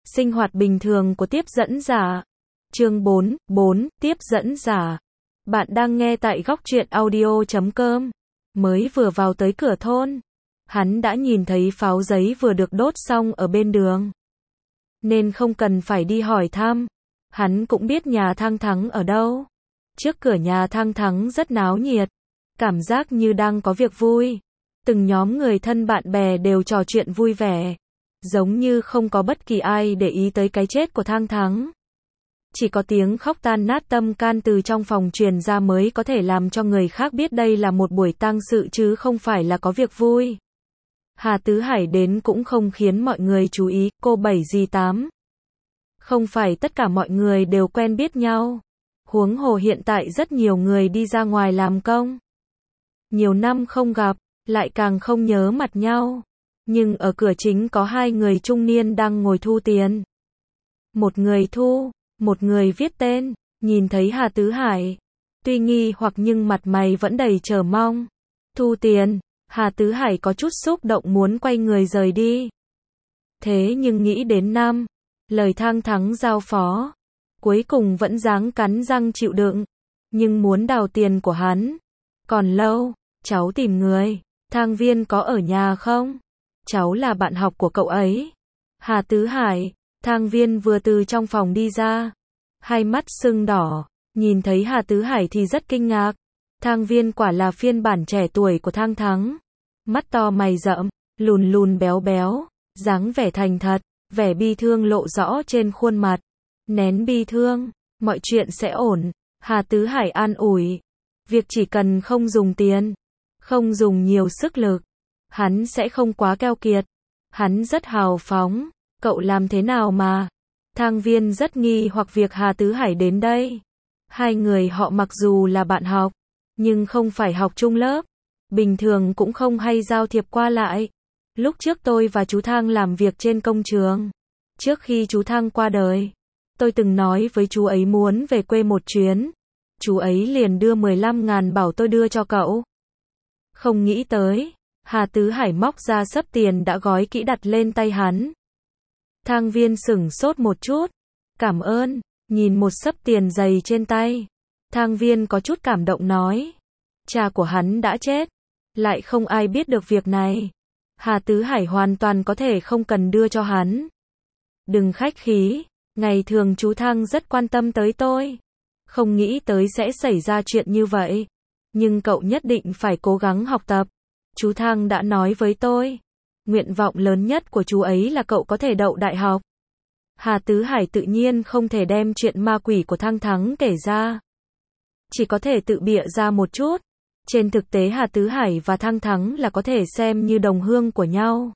Sinh hoạt bình thường của tiếp dẫn giả. Chương 4, tiếp dẫn giả. Bạn đang nghe tại Góc Truyện Audio.com. Mới vừa vào tới cửa thôn, hắn đã nhìn thấy pháo giấy vừa được đốt xong ở bên đường. Nên không cần phải đi hỏi thăm. Hắn cũng biết nhà Thang Thắng ở đâu. Trước cửa nhà Thang Thắng rất náo nhiệt. Cảm giác như đang có việc vui. Từng nhóm người thân bạn bè đều trò chuyện vui vẻ. Giống như không có bất kỳ ai để ý tới cái chết của Thang Thắng. Chỉ có tiếng khóc tan nát tâm can từ trong phòng truyền ra mới có thể làm cho người khác biết đây là một buổi tang sự chứ không phải là có việc vui. Hà Tứ Hải đến cũng không khiến mọi người chú ý, cô 7 dì 8. Không phải tất cả mọi người đều quen biết nhau. Huống hồ hiện tại rất nhiều người đi ra ngoài làm công. Nhiều năm không gặp, lại càng không nhớ mặt nhau. Nhưng ở cửa chính có hai người trung niên đang ngồi thu tiền. Một người thu, một người viết tên. Nhìn thấy Hà Tứ Hải, tuy nghi hoặc nhưng mặt mày vẫn đầy chờ mong. Thu tiền, Hà Tứ Hải có chút xúc động muốn quay người rời đi. Thế nhưng nghĩ đến lời Thang Thắng giao phó, cuối cùng vẫn ráng cắn răng chịu đựng. Nhưng muốn đào tiền của hắn, còn lâu. Cháu tìm người, Thang Viên có ở nhà không? Cháu là bạn học của cậu ấy. Hà Tứ Hải, Thang Viên vừa từ trong phòng đi ra. Hai mắt sưng đỏ, nhìn thấy Hà Tứ Hải thì rất kinh ngạc. Thang Viên quả là phiên bản trẻ tuổi của Thang Thắng. Mắt to mày rậm, lùn lùn béo béo, dáng vẻ thành thật, vẻ bi thương lộ rõ trên khuôn mặt. Nén bi thương, mọi chuyện sẽ ổn. Hà Tứ Hải an ủi. Việc chỉ cần không dùng tiền, không dùng nhiều sức lực, hắn sẽ không quá keo kiệt. Hắn rất hào phóng. Cậu làm thế nào mà? Thang Viên rất nghi hoặc việc Hà Tứ Hải đến đây. Hai người họ mặc dù là bạn học, nhưng không phải học chung lớp. Bình thường cũng không hay giao thiệp qua lại. Lúc trước tôi và chú Thang làm việc trên công trường. Trước khi chú Thang qua đời, tôi từng nói với chú ấy muốn về quê một chuyến. Chú ấy liền đưa 15.000 bảo tôi đưa cho cậu. Không nghĩ tới, Hà Tứ Hải móc ra xấp tiền đã gói kỹ đặt lên tay hắn. Thang Viên sửng sốt một chút. Cảm ơn. Nhìn một xấp tiền dày trên tay, Thang Viên có chút cảm động nói. Cha của hắn đã chết, lại không ai biết được việc này. Hà Tứ Hải hoàn toàn có thể không cần đưa cho hắn. Đừng khách khí, ngày thường chú Thang rất quan tâm tới tôi. Không nghĩ tới sẽ xảy ra chuyện như vậy. Nhưng cậu nhất định phải cố gắng học tập. Chú Thang đã nói với tôi, nguyện vọng lớn nhất của chú ấy là cậu có thể đậu đại học. Hà Tứ Hải tự nhiên không thể đem chuyện ma quỷ của Thang Thắng kể ra. Chỉ có thể tự bịa ra một chút. Trên thực tế Hà Tứ Hải và Thang Thắng là có thể xem như đồng hương của nhau.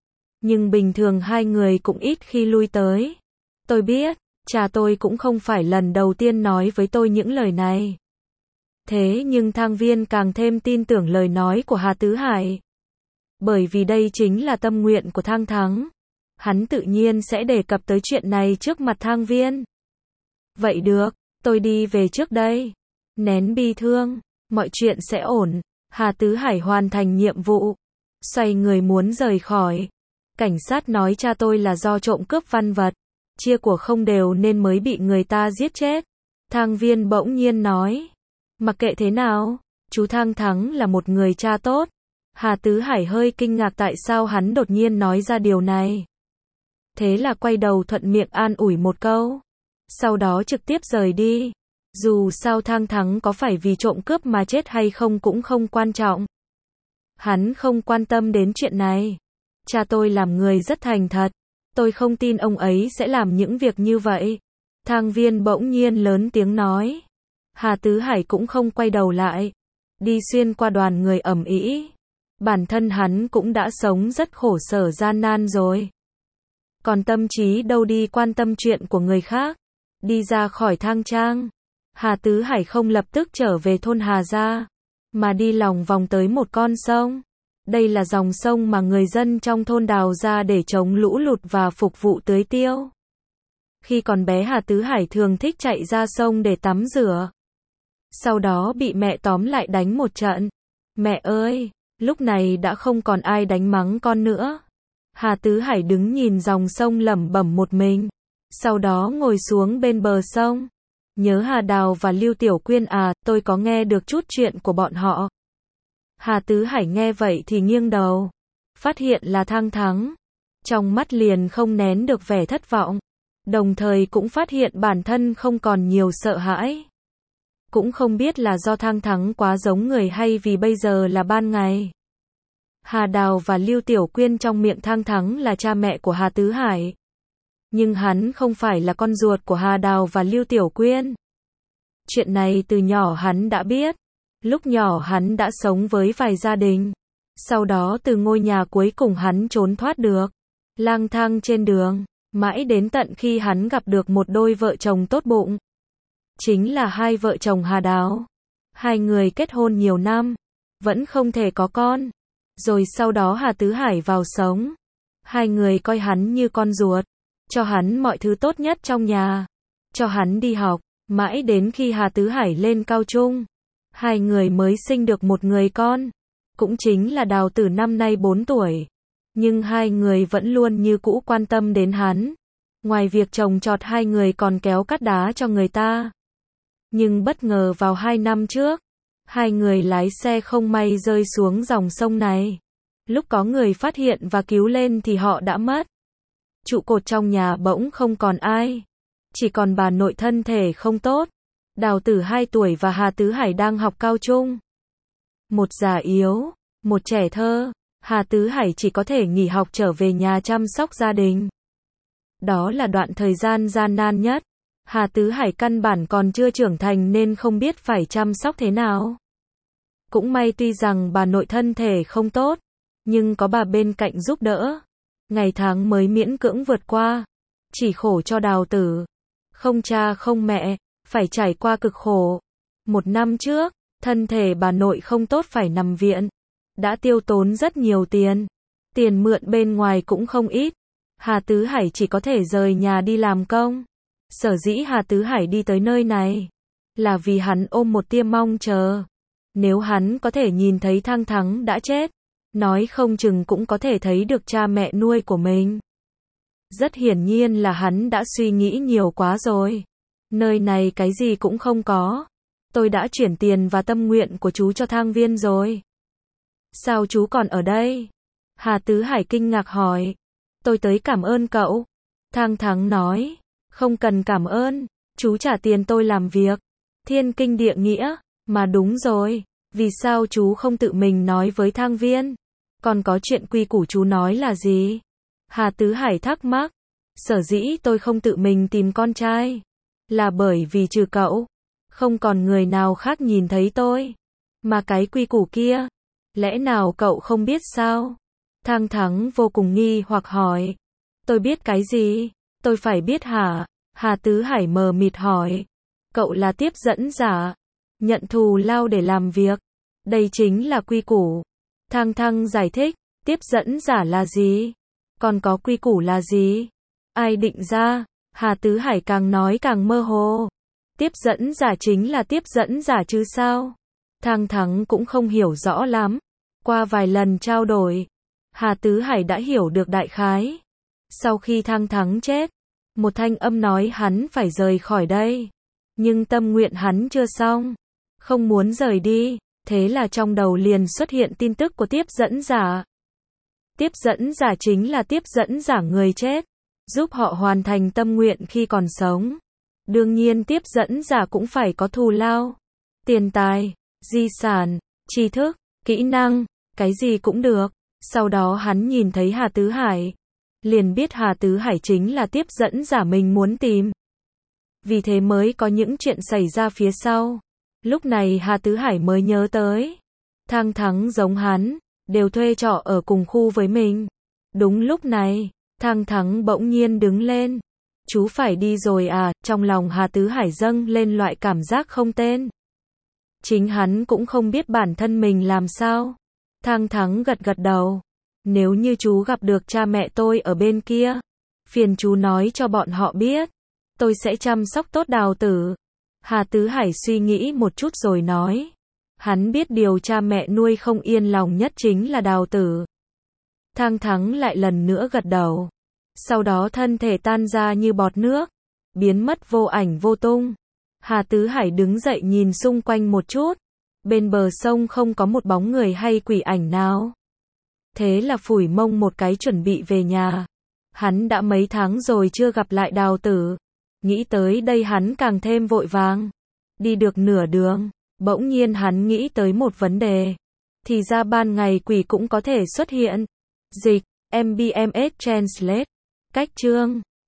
Nhưng bình thường hai người cũng ít khi lui tới. Tôi biết, cha tôi cũng không phải lần đầu tiên nói với tôi những lời này. Thế nhưng Thang Viên càng thêm tin tưởng lời nói của Hà Tứ Hải. Bởi vì đây chính là tâm nguyện của Thang Thắng. Hắn tự nhiên sẽ đề cập tới chuyện này trước mặt Thang Viên. Vậy được, tôi đi về trước đây. Nén bi thương, mọi chuyện sẽ ổn. Hà Tứ Hải hoàn thành nhiệm vụ. Xoay người muốn rời khỏi. Cảnh sát nói cha tôi là do trộm cướp văn vật. Chia của không đều nên mới bị người ta giết chết. Thang Viên bỗng nhiên nói. Mặc kệ thế nào, chú Thang Thắng là một người cha tốt. Hà Tứ Hải hơi kinh ngạc tại sao hắn đột nhiên nói ra điều này. Thế là quay đầu thuận miệng an ủi một câu. Sau đó trực tiếp rời đi. Dù sao Thang Thắng có phải vì trộm cướp mà chết hay không cũng không quan trọng. Hắn không quan tâm đến chuyện này. Cha tôi làm người rất thành thật. Tôi không tin ông ấy sẽ làm những việc như vậy. Thang Viên bỗng nhiên lớn tiếng nói. Hà Tứ Hải cũng không quay đầu lại. Đi xuyên qua đoàn người ầm ĩ. Bản thân hắn cũng đã sống rất khổ sở gian nan rồi. Còn tâm trí đâu đi quan tâm chuyện của người khác. Đi ra khỏi Thang Trang, Hà Tứ Hải không lập tức trở về thôn Hà Gia, mà đi lòng vòng tới một con sông. Đây là dòng sông mà người dân trong thôn đào ra để chống lũ lụt và phục vụ tưới tiêu. Khi còn bé Hà Tứ Hải thường thích chạy ra sông để tắm rửa. Sau đó bị mẹ tóm lại đánh một trận. Mẹ ơi! Lúc này đã không còn ai đánh mắng con nữa. Hà Tứ Hải đứng nhìn dòng sông lẩm bẩm một mình. Sau đó ngồi xuống bên bờ sông. Nhớ Hà Đào và Lưu Tiểu Quyên à, tôi có nghe được chút chuyện của bọn họ. Hà Tứ Hải nghe vậy thì nghiêng đầu. Phát hiện là Thang Thắng. Trong mắt liền không nén được vẻ thất vọng. Đồng thời cũng phát hiện bản thân không còn nhiều sợ hãi. Cũng không biết là do Thang Thắng quá giống người hay vì bây giờ là ban ngày. Hà Đào và Lưu Tiểu Quyên trong miệng Thang Thắng là cha mẹ của Hà Tứ Hải. Nhưng hắn không phải là con ruột của Hà Đào và Lưu Tiểu Quyên. Chuyện này từ nhỏ hắn đã biết. Lúc nhỏ hắn đã sống với vài gia đình. Sau đó từ ngôi nhà cuối cùng hắn trốn thoát được. Lang thang trên đường. Mãi đến tận khi hắn gặp được một đôi vợ chồng tốt bụng. Chính là hai vợ chồng Hà Đào. Hai người kết hôn nhiều năm. Vẫn không thể có con. Rồi sau đó Hà Tứ Hải vào sống. Hai người coi hắn như con ruột. Cho hắn mọi thứ tốt nhất trong nhà. Cho hắn đi học. Mãi đến khi Hà Tứ Hải lên cao trung. Hai người mới sinh được một người con. Cũng chính là Đào Tử năm nay 4 tuổi. Nhưng hai người vẫn luôn như cũ quan tâm đến hắn. Ngoài việc trồng trọt hai người còn kéo cát đá cho người ta. Nhưng bất ngờ vào 2 năm trước. Hai người lái xe không may rơi xuống dòng sông này. Lúc có người phát hiện và cứu lên thì họ đã mất. Trụ cột trong nhà bỗng không còn ai. Chỉ còn bà nội thân thể không tốt. Đào Tử 2 tuổi và Hà Tứ Hải đang học cao trung. Một già yếu, một trẻ thơ. Hà Tứ Hải chỉ có thể nghỉ học trở về nhà chăm sóc gia đình. Đó là đoạn thời gian gian nan nhất. Hà Tứ Hải căn bản còn chưa trưởng thành nên không biết phải chăm sóc thế nào. Cũng may tuy rằng bà nội thân thể không tốt, nhưng có bà bên cạnh giúp đỡ. Ngày tháng mới miễn cưỡng vượt qua. Chỉ khổ cho Đào Tử. Không cha không mẹ, phải trải qua cực khổ. 1 năm trước, thân thể bà nội không tốt phải nằm viện. Đã tiêu tốn rất nhiều tiền. Tiền mượn bên ngoài cũng không ít. Hà Tứ Hải chỉ có thể rời nhà đi làm công. Sở dĩ Hà Tứ Hải đi tới nơi này là vì hắn ôm một tia mong chờ. Nếu hắn có thể nhìn thấy Thang Thắng đã chết, nói không chừng cũng có thể thấy được cha mẹ nuôi của mình. Rất hiển nhiên là hắn đã suy nghĩ nhiều quá rồi. Nơi này cái gì cũng không có. Tôi đã chuyển tiền và tâm nguyện của chú cho Thang Viên rồi. Sao chú còn ở đây? Hà Tứ Hải kinh ngạc hỏi. Tôi tới cảm ơn cậu. Thang Thắng nói. Không cần cảm ơn. Chú trả tiền tôi làm việc. Thiên kinh địa nghĩa. Mà đúng rồi. Vì sao chú không tự mình nói với Thang Viên? Còn có chuyện quy củ chú nói là gì? Hà Tứ Hải thắc mắc. Sở dĩ tôi không tự mình tìm con trai. Là bởi vì trừ cậu. Không còn người nào khác nhìn thấy tôi. Mà cái quy củ kia. Lẽ nào cậu không biết sao? Thang Thắng vô cùng nghi hoặc hỏi. Tôi biết cái gì? Tôi phải biết hả? Hà Tứ Hải mờ mịt hỏi. Cậu là tiếp dẫn giả. Nhận thù lao để làm việc. Đây chính là quy củ. Thang Thắng giải thích. Tiếp dẫn giả là gì? Còn có quy củ là gì? Ai định ra? Hà Tứ Hải càng nói càng mơ hồ. Tiếp dẫn giả chính là tiếp dẫn giả chứ sao? Thang Thắng cũng không hiểu rõ lắm. Qua vài lần trao đổi, Hà Tứ Hải đã hiểu được đại khái. Sau khi Thang Thắng chết, một thanh âm nói hắn phải rời khỏi đây. Nhưng tâm nguyện hắn chưa xong. Không muốn rời đi. Thế là trong đầu liền xuất hiện tin tức của tiếp dẫn giả. Tiếp dẫn giả chính là tiếp dẫn giả người chết. Giúp họ hoàn thành tâm nguyện khi còn sống. Đương nhiên tiếp dẫn giả cũng phải có thù lao. Tiền tài, di sản, tri thức, kỹ năng, cái gì cũng được. Sau đó hắn nhìn thấy Hà Tứ Hải. Liền biết Hà Tứ Hải chính là tiếp dẫn giả mình muốn tìm. Vì thế mới có những chuyện xảy ra phía sau. Lúc này Hà Tứ Hải mới nhớ tới. Thang Thắng giống hắn, đều thuê trọ ở cùng khu với mình. Đúng lúc này, Thang Thắng bỗng nhiên đứng lên. Chú phải đi rồi à? Trong lòng Hà Tứ Hải dâng lên loại cảm giác không tên. Chính hắn cũng không biết bản thân mình làm sao. Thang Thắng gật gật đầu. Nếu như chú gặp được cha mẹ tôi ở bên kia, phiền chú nói cho bọn họ biết. Tôi sẽ chăm sóc tốt Đào Tử. Hà Tứ Hải suy nghĩ một chút rồi nói. Hắn biết điều cha mẹ nuôi không yên lòng nhất chính là Đào Tử. Thang Thắng lại lần nữa gật đầu. Sau đó thân thể tan ra như bọt nước, biến mất vô ảnh vô tung. Hà Tứ Hải đứng dậy nhìn xung quanh một chút. Bên bờ sông không có một bóng người hay quỷ ảnh nào. Thế là phủi mông một cái chuẩn bị về nhà. Hắn đã mấy tháng rồi chưa gặp lại Đào Tử. Nghĩ tới đây hắn càng thêm vội vàng. Đi được nửa đường, bỗng nhiên hắn nghĩ tới một vấn đề. Thì ra ban ngày quỷ cũng có thể xuất hiện. Dịch, MBMS Translate. Cách chương